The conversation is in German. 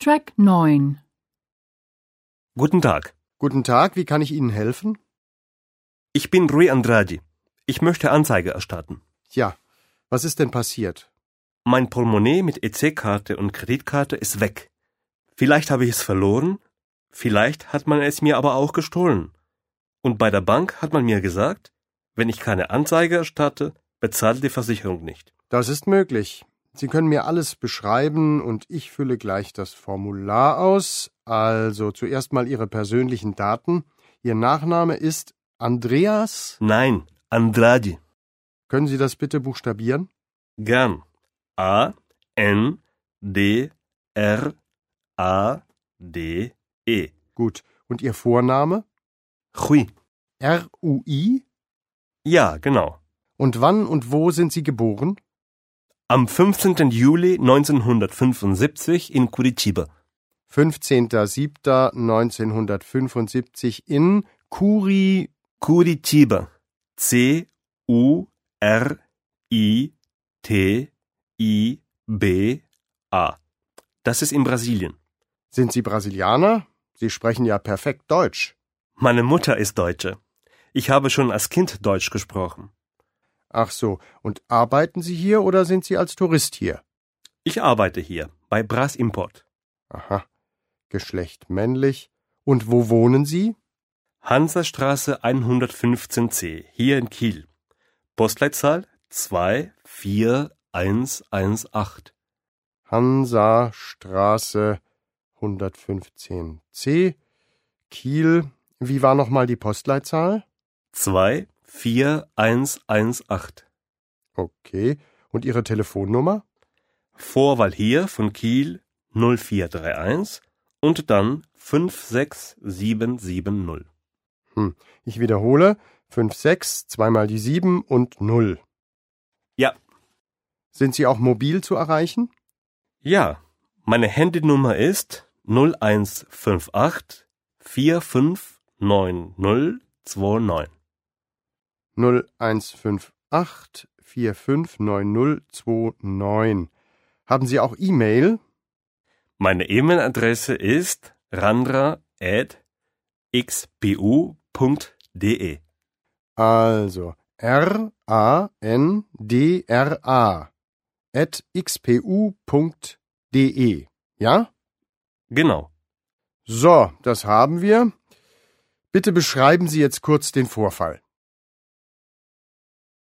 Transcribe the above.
Track 9. Guten Tag. Guten Tag, wie kann ich Ihnen helfen? Ich bin Rui Andrade. Ich möchte Anzeige erstatten. Ja, was ist denn passiert? Mein Portemonnaie mit EC-Karte und Kreditkarte ist weg. Vielleicht habe ich es verloren, vielleicht hat man es mir aber auch gestohlen. Und bei der Bank hat man mir gesagt, wenn ich keine Anzeige erstatte, bezahlt die Versicherung nicht. Das ist möglich. Sie können mir alles beschreiben und ich fülle gleich das Formular aus. Also zuerst mal Ihre persönlichen Daten. Ihr Nachname ist Andreas? Nein, Andrade. Können Sie das bitte buchstabieren? Gern. A-N-D-R-A-D-E. Gut. Und Ihr Vorname? Rui. R-U-I? Ja, genau. Und wann und wo sind Sie geboren? Am 15. Juli 1975 in Curitiba. 15.07.1975 in Curitiba. C-U-R-I-T-I-B-A. Das ist in Brasilien. Sind Sie Brasilianer? Sie sprechen ja perfekt Deutsch. Meine Mutter ist Deutsche. Ich habe schon als Kind Deutsch gesprochen. Ach so, und arbeiten Sie hier oder sind Sie als Tourist hier? Ich arbeite hier, bei Bras Import. Aha, Geschlecht männlich. Und wo wohnen Sie? Hansastraße 115c, hier in Kiel. Postleitzahl 24118. Hansastraße 115c, Kiel. Wie war nochmal die Postleitzahl? 24118. Okay, und Ihre Telefonnummer? Vorwahl hier von Kiel 0431 und dann 56770. Ich wiederhole, 56, zweimal die 7 und 0. Ja. Sind Sie auch mobil zu erreichen? Ja, meine Handynummer ist 0158 459029. 0158 459029. Haben Sie auch E-Mail? Meine E-Mail-Adresse ist randra@xpu.de. Also randra@xpu.de. Ja? Genau. So, das haben wir. Bitte beschreiben Sie jetzt kurz den Vorfall.